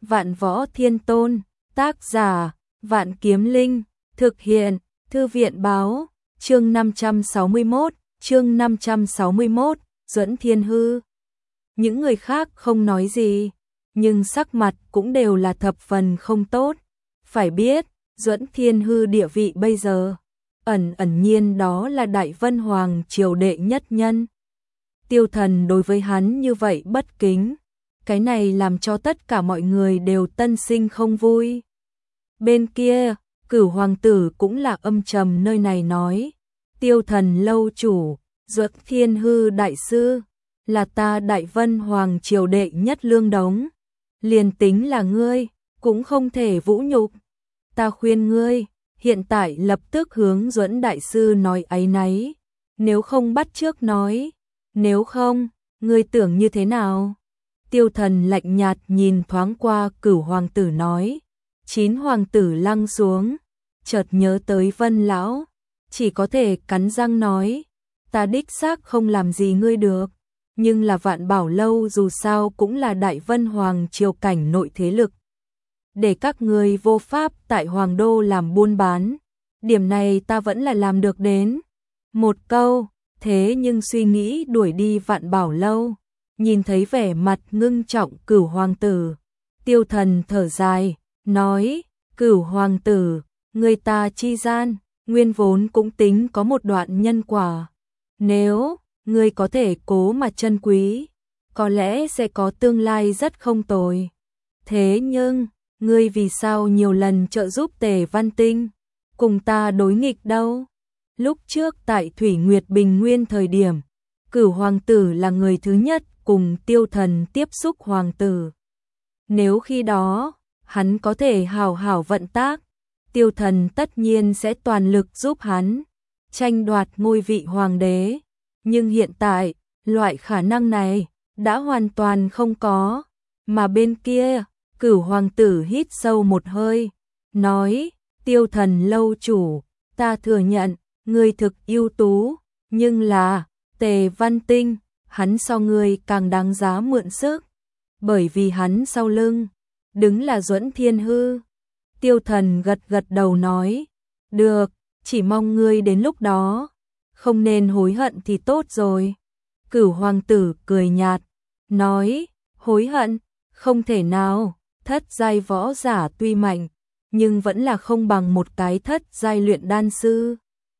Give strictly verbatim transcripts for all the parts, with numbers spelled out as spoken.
Vạn Võ Thiên Tôn, tác giả, Vạn Kiếm Linh, thực hiện, Thư viện báo, chương năm trăm sáu mươi mốt, chương năm trăm sáu mươi mốt, Duẫn Thiên Hư. Những người khác không nói gì, nhưng sắc mặt cũng đều là thập phần không tốt. Phải biết, Duẫn Thiên Hư địa vị bây giờ, ẩn ẩn nhiên đó là Đại Vân Hoàng triều đệ nhất nhân. Tiêu Thần đối với hắn như vậy bất kính, cái này làm cho tất cả mọi người đều tân sinh không vui. Bên kia, Cửu hoàng tử cũng là âm trầm nơi này nói, Tiêu Thần lâu chủ, Duẫn Thiên Hư đại sư, là ta Đại Vân Hoàng triều đệ nhất lương đống, liền tính là ngươi, cũng không thể vũ nhục. Ta khuyên ngươi, hiện tại lập tức hướng Duẫn đại sư nói áy náy, nếu không bắt trước nói, nếu không, ngươi tưởng như thế nào? Tiêu Thần lạnh nhạt nhìn thoáng qua Cửu hoàng tử nói, chín hoàng tử lăng xuống, chợt nhớ tới Vân lão, chỉ có thể cắn răng nói, ta đích xác không làm gì ngươi được, nhưng là Vạn Bảo lâu dù sao cũng là Đại Vân Hoàng triều cảnh nội thế lực, để các ngươi vô pháp tại Hoàng đô làm buôn bán, điểm này ta vẫn là làm được đến. Một câu, thế nhưng suy nghĩ đuổi đi Vạn Bảo lâu, nhìn thấy vẻ mặt ngưng trọng Cửu hoàng tử, Tiêu Thần thở dài, nói, Cửu hoàng tử, người ta chi gian, nguyên vốn cũng tính có một đoạn nhân quả. Nếu, ngươi có thể cố mà trân quý, có lẽ sẽ có tương lai rất không tồi. Thế nhưng, ngươi vì sao nhiều lần trợ giúp Tề Văn Tinh, cùng ta đối nghịch đâu? Lúc trước tại Thủy Nguyệt Bình Nguyên thời điểm, Cửu hoàng tử là người thứ nhất cùng Tiêu Thần tiếp xúc hoàng tử. Nếu khi đó, hắn có thể hào hảo vận tác, Tiêu Thần tất nhiên sẽ toàn lực giúp hắn tranh đoạt ngôi vị hoàng đế, nhưng hiện tại, loại khả năng này đã hoàn toàn không có. Mà bên kia, Cửu hoàng tử hít sâu một hơi, nói, Tiêu Thần lâu chủ, ta thừa nhận, ngươi thực ưu tú, nhưng là, Tề Văn Tinh, hắn so ngươi càng đáng giá mượn sức, bởi vì hắn sau lưng đứng là Duẫn Thiên Hư. Tiêu Thần gật gật đầu nói, được, chỉ mong ngươi đến lúc đó không nên hối hận thì tốt rồi. Cửu hoàng tử cười nhạt, nói, hối hận, không thể nào, thất giai võ giả tuy mạnh, nhưng vẫn là không bằng một cái thất giai luyện đan sư.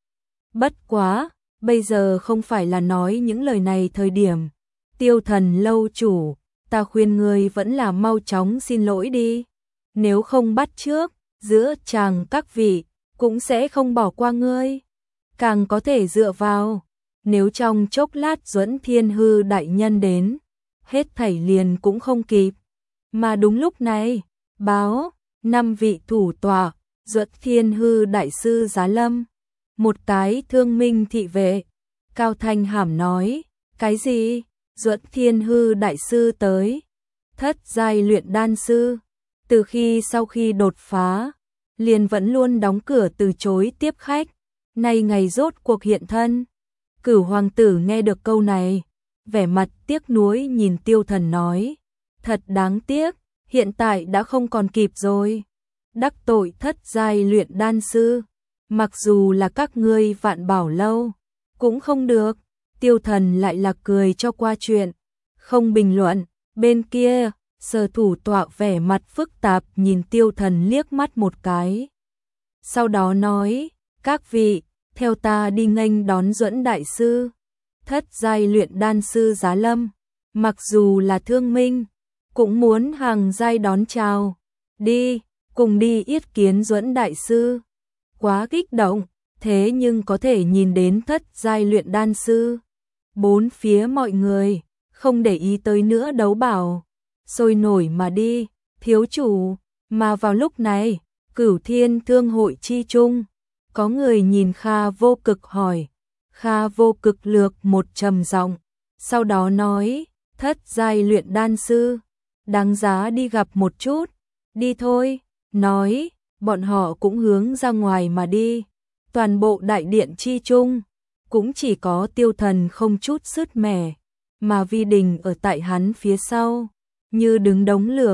Bất quá, bây giờ không phải là nói những lời này thời điểm. Tiêu Thần lâu chủ, ta khuyên ngươi vẫn là mau chóng xin lỗi đi, nếu không bắt trước, giữa chàng các vị, cũng sẽ không bỏ qua ngươi. Càng có thể dựa vào, nếu trong chốc lát Duẫn Thiên Hư đại nhân đến, hết thảy liền cũng không kịp. Mà đúng lúc này, báo, năm vị thủ tọa, Duẫn Thiên Hư đại sư giá lâm. Một cái thương minh thị vệ, Cao Thanh Hàm nói, cái gì? Duẫn Thiên Hư đại sư tới, thất giai luyện đan sư, từ khi sau khi đột phá, liền vẫn luôn đóng cửa từ chối tiếp khách, nay ngày rốt cuộc hiện thân. Cửu hoàng tử nghe được câu này, vẻ mặt tiếc nuối nhìn Tiêu Thần nói, thật đáng tiếc, hiện tại đã không còn kịp rồi. Đắc tội thất giai luyện đan sư, mặc dù là các ngươi Vạn Bảo lâu, cũng không được. Tiêu Thần lại là cười cho qua chuyện, không bình luận. Bên kia, Sở thủ tọa vẻ mặt phức tạp nhìn Tiêu Thần liếc mắt một cái. Sau đó nói, các vị, theo ta đi nghênh đón Duẫn đại sư, thất giai luyện đan sư giá lâm, mặc dù là thương minh, cũng muốn hàng giai đón chào. Đi, cùng đi yết kiến Duẫn đại sư. Quá kích động, thế nhưng có thể nhìn đến thất giai luyện đan sư. Bốn phía mọi người, không để ý tới nữa đấu bảo, sôi nổi mà đi, thiếu chủ. Mà vào lúc này, Cửu Thiên thương hội chi chung, có người nhìn Kha Vô Cực hỏi. Kha Vô Cực lược một trầm giọng, sau đó nói, thất giai luyện đan sư, đáng giá đi gặp một chút. Đi thôi, nói, bọn họ cũng hướng ra ngoài mà đi. Toàn bộ đại điện chi chung, cũng chỉ có Tiêu Thần không chút sứt mẻ, mà Vi Đình ở tại hắn phía sau, như đứng đống lửa,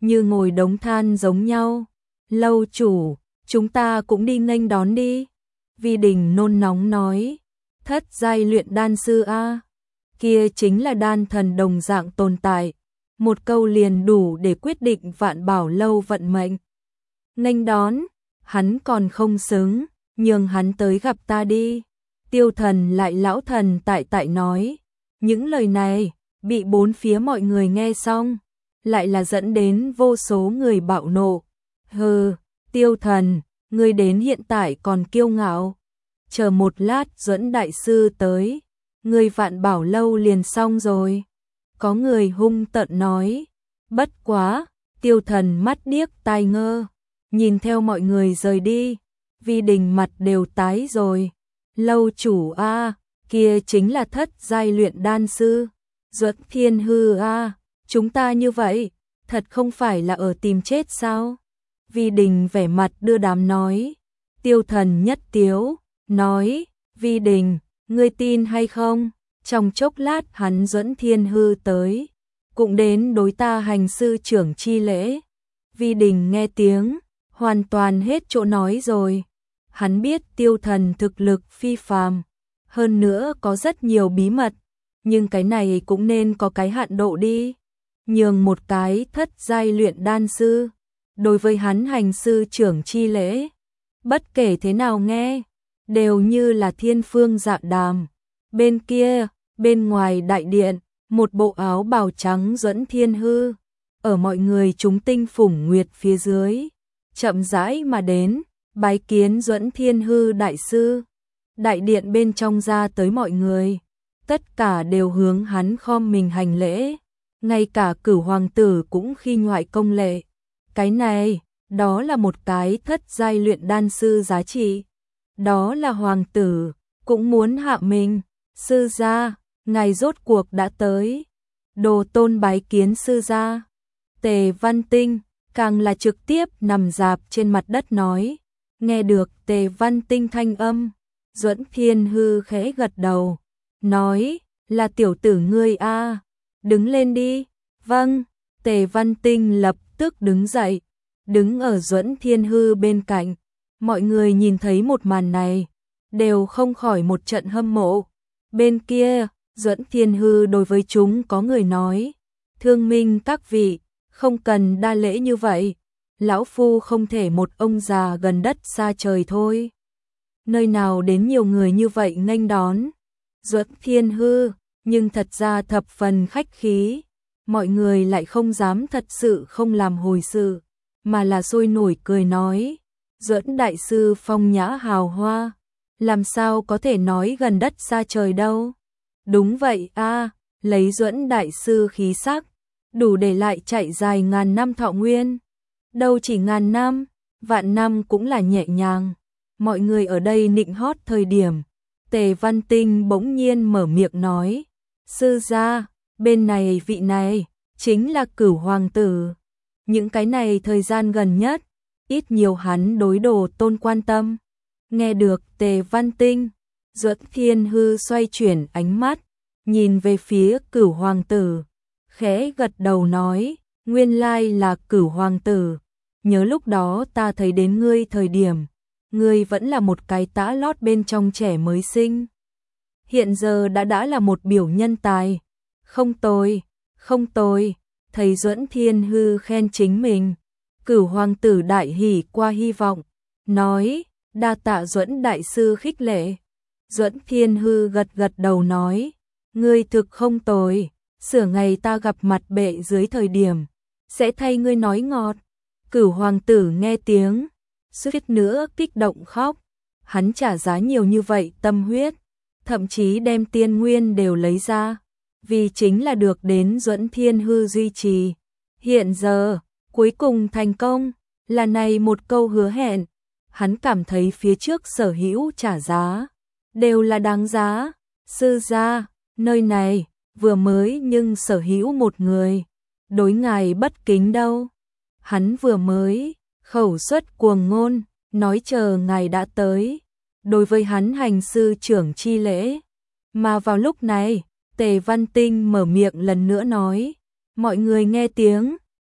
như ngồi đống than giống nhau. Lâu chủ, chúng ta cũng đi nghênh đón đi. Vi Đình nôn nóng nói, thất giai luyện đan sư a, kia chính là đan thần đồng dạng tồn tại, một câu liền đủ để quyết định Vạn Bảo lâu vận mệnh. Nghênh đón, hắn còn không xứng, nhường hắn tới gặp ta đi. Tiêu Thần lại lão thần tại tại nói, những lời này bị bốn phía mọi người nghe xong, lại là dẫn đến vô số người bạo nộ. Hừ, Tiêu Thần, ngươi đến hiện tại còn kiêu ngạo, chờ một lát Duẫn đại sư tới, ngươi Vạn Bảo lâu liền xong rồi. Có người hung tợn nói, bất quá, Tiêu Thần mắt điếc tai ngơ, nhìn theo mọi người rời đi. Vi Đình mặt đều tái rồi. Lâu chủ a, kia chính là thất giai luyện đan sư. Duẫn Thiên Hư a, chúng ta như vậy, thật không phải là ở tìm chết sao? Vi Đình vẻ mặt đưa đám nói. Tiêu Thần nhất tiếu, nói, Vi Đình, ngươi tin hay không? Trong chốc lát hắn Duẫn Thiên Hư tới, cũng đến đối ta hành sư trưởng chi lễ. Vi Đình nghe tiếng, hoàn toàn hết chỗ nói rồi. Hắn biết Tiêu Thần thực lực phi phàm, hơn nữa có rất nhiều bí mật, nhưng cái này cũng nên có cái hạn độ đi. Nhường một cái thất giai luyện đan sư, đối với hắn hành sư trưởng chi lễ, bất kể thế nào nghe, đều như là thiên phương dạ đàm. Bên kia, bên ngoài đại điện, một bộ áo bào trắng Duẫn Thiên Hư, ở mọi người chúng tinh phủng nguyệt phía dưới, chậm rãi mà đến, bái kiến Duẫn Thiên Hư đại sư. Đại điện bên trong ra tới mọi người, tất cả đều hướng hắn khom mình hành lễ, ngay cả Cửu hoàng tử cũng khi ngoại công lệ. Cái này, đó là một cái thất giai luyện đan sư giá trị. Đó là hoàng tử, cũng muốn hạ mình. Sư gia, ngài rốt cuộc đã tới. Đồ Tôn bái kiến sư gia. Tề Văn Tinh càng là trực tiếp nằm dạp trên mặt đất nói. Nghe được Tề Văn Tinh thanh âm, Duẫn Thiên Hư khẽ gật đầu, nói, là tiểu tử ngươi a, đứng lên đi. Vâng. Tề Văn Tinh lập tức đứng dậy, đứng ở Duẫn Thiên Hư bên cạnh. Mọi người nhìn thấy một màn này, đều không khỏi một trận hâm mộ. Bên kia, Duẫn Thiên Hư đối với chúng có người nói, thương minh các vị, không cần đa lễ như vậy, lão phu không thể một ông già gần đất xa trời thôi. Nơi nào đến nhiều người như vậy nghênh đón. Duẫn Thiên Hư, nhưng thật ra thập phần khách khí, mọi người lại không dám thật sự không làm hồi sự, mà là sôi nổi cười nói, Duẫn đại sư phong nhã hào hoa, làm sao có thể nói gần đất xa trời đâu. Đúng vậy a, lấy Duẫn đại sư khí sắc, đủ để lại chạy dài ngàn năm thọ nguyên. Đâu chỉ ngàn năm, vạn năm cũng là nhẹ nhàng. Mọi người ở đây nịnh hót thời điểm, Tề Văn Tinh bỗng nhiên mở miệng nói, sư gia, bên này vị này, chính là Cửu hoàng tử. Những cái này thời gian gần nhất, ít nhiều hắn đối Đồ Tôn quan tâm. Nghe được Tề Văn Tinh, Duẫn Thiên Hư xoay chuyển ánh mắt, nhìn về phía Cửu hoàng tử, khẽ gật đầu nói, nguyên lai là Cửu hoàng tử. Nhớ lúc đó ta thấy đến ngươi thời điểm, ngươi vẫn là một cái tã lót bên trong trẻ mới sinh. Hiện giờ đã đã là một biểu nhân tài. Không tồi, không tồi. Thấy Duẫn Thiên Hư khen chính mình, Cửu hoàng tử đại hỉ qua hy vọng, nói, đa tạ Duẫn đại sư khích lệ. Duẫn Thiên Hư gật gật đầu nói, ngươi thực không tồi, sửa ngày ta gặp mặt bệ dưới thời điểm, sẽ thay ngươi nói ngọt. Cửu hoàng tử nghe tiếng, suýt nữa kích động khóc, hắn trả giá nhiều như vậy tâm huyết, thậm chí đem tiên nguyên đều lấy ra, vì chính là được đến Duẫn Thiên Hư duy trì. Hiện giờ, cuối cùng thành công, là này một câu hứa hẹn, hắn cảm thấy phía trước sở hữu trả giá, đều là đáng giá. Sư gia, nơi này, vừa mới nhưng sở hữu một người, đối ngài bất kính đâu. Hắn vừa mới, khẩu xuất cuồng ngôn, nói chờ ngài đã tới, đối với hắn hành sư trưởng chi lễ. Mà vào lúc này, Tề Văn Tinh mở miệng lần nữa nói, mọi người nghe tiếng,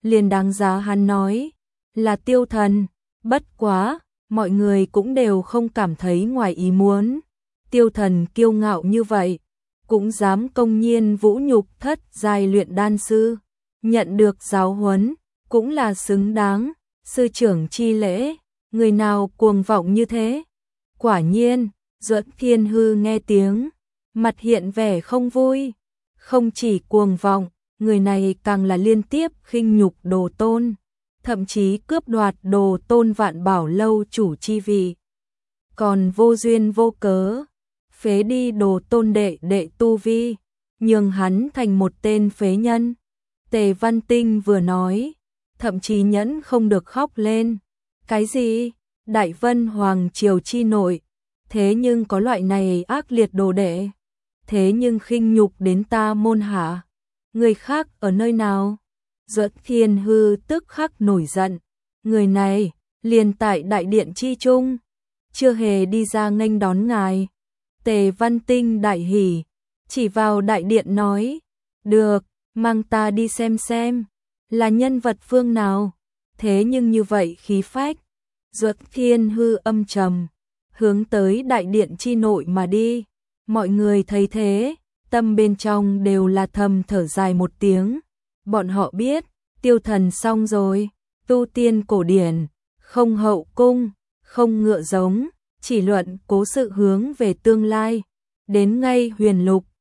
liền đáng giá hắn nói là tiêu thần. Bất quá, mọi người cũng đều không cảm thấy ngoài ý muốn. Tiêu thần kiêu ngạo như vậy, cũng dám công nhiên vũ nhục thất giai luyện đan sư, nhận được giáo huấn, cũng là xứng đáng, sư trưởng chi lễ, người nào cuồng vọng như thế. Quả nhiên, Duẫn Thiên Hư nghe tiếng, mặt hiện vẻ không vui, không chỉ cuồng vọng, người này càng là liên tiếp khinh nhục Đồ Tôn, thậm chí cướp đoạt Đồ Tôn Vạn Bảo lâu chủ chi vị. Còn vô duyên vô cớ, phế đi Đồ Tôn đệ đệ tu vi, nhường hắn thành một tên phế nhân. Tề Văn Tinh vừa nói, thậm chí nhẫn không được khóc lên. Cái gì? Đại Vân Hoàng triều chi nội, thế nhưng có loại này ác liệt đồ đệ, thế nhưng khinh nhục đến ta môn hạ. Người khác ở nơi nào? Duẫn Thiên Hư tức khắc nổi giận, người này liền tại đại điện chi trung, chưa hề đi ra nghênh đón ngài. Tề Văn Tinh đại hỉ, chỉ vào đại điện nói, được, mang ta đi xem xem, là nhân vật phương nào, thế nhưng như vậy khí phách. Duẫn Thiên Hư âm trầm, hướng tới đại điện chi nội mà đi. Mọi người thấy thế, tâm bên trong đều là thầm thở dài một tiếng. Bọn họ biết, tiêu thần xong rồi, tu tiên cổ điển, không hậu cung, không ngựa giống, chỉ luận cố sự hướng về tương lai. Đến ngay huyền lục,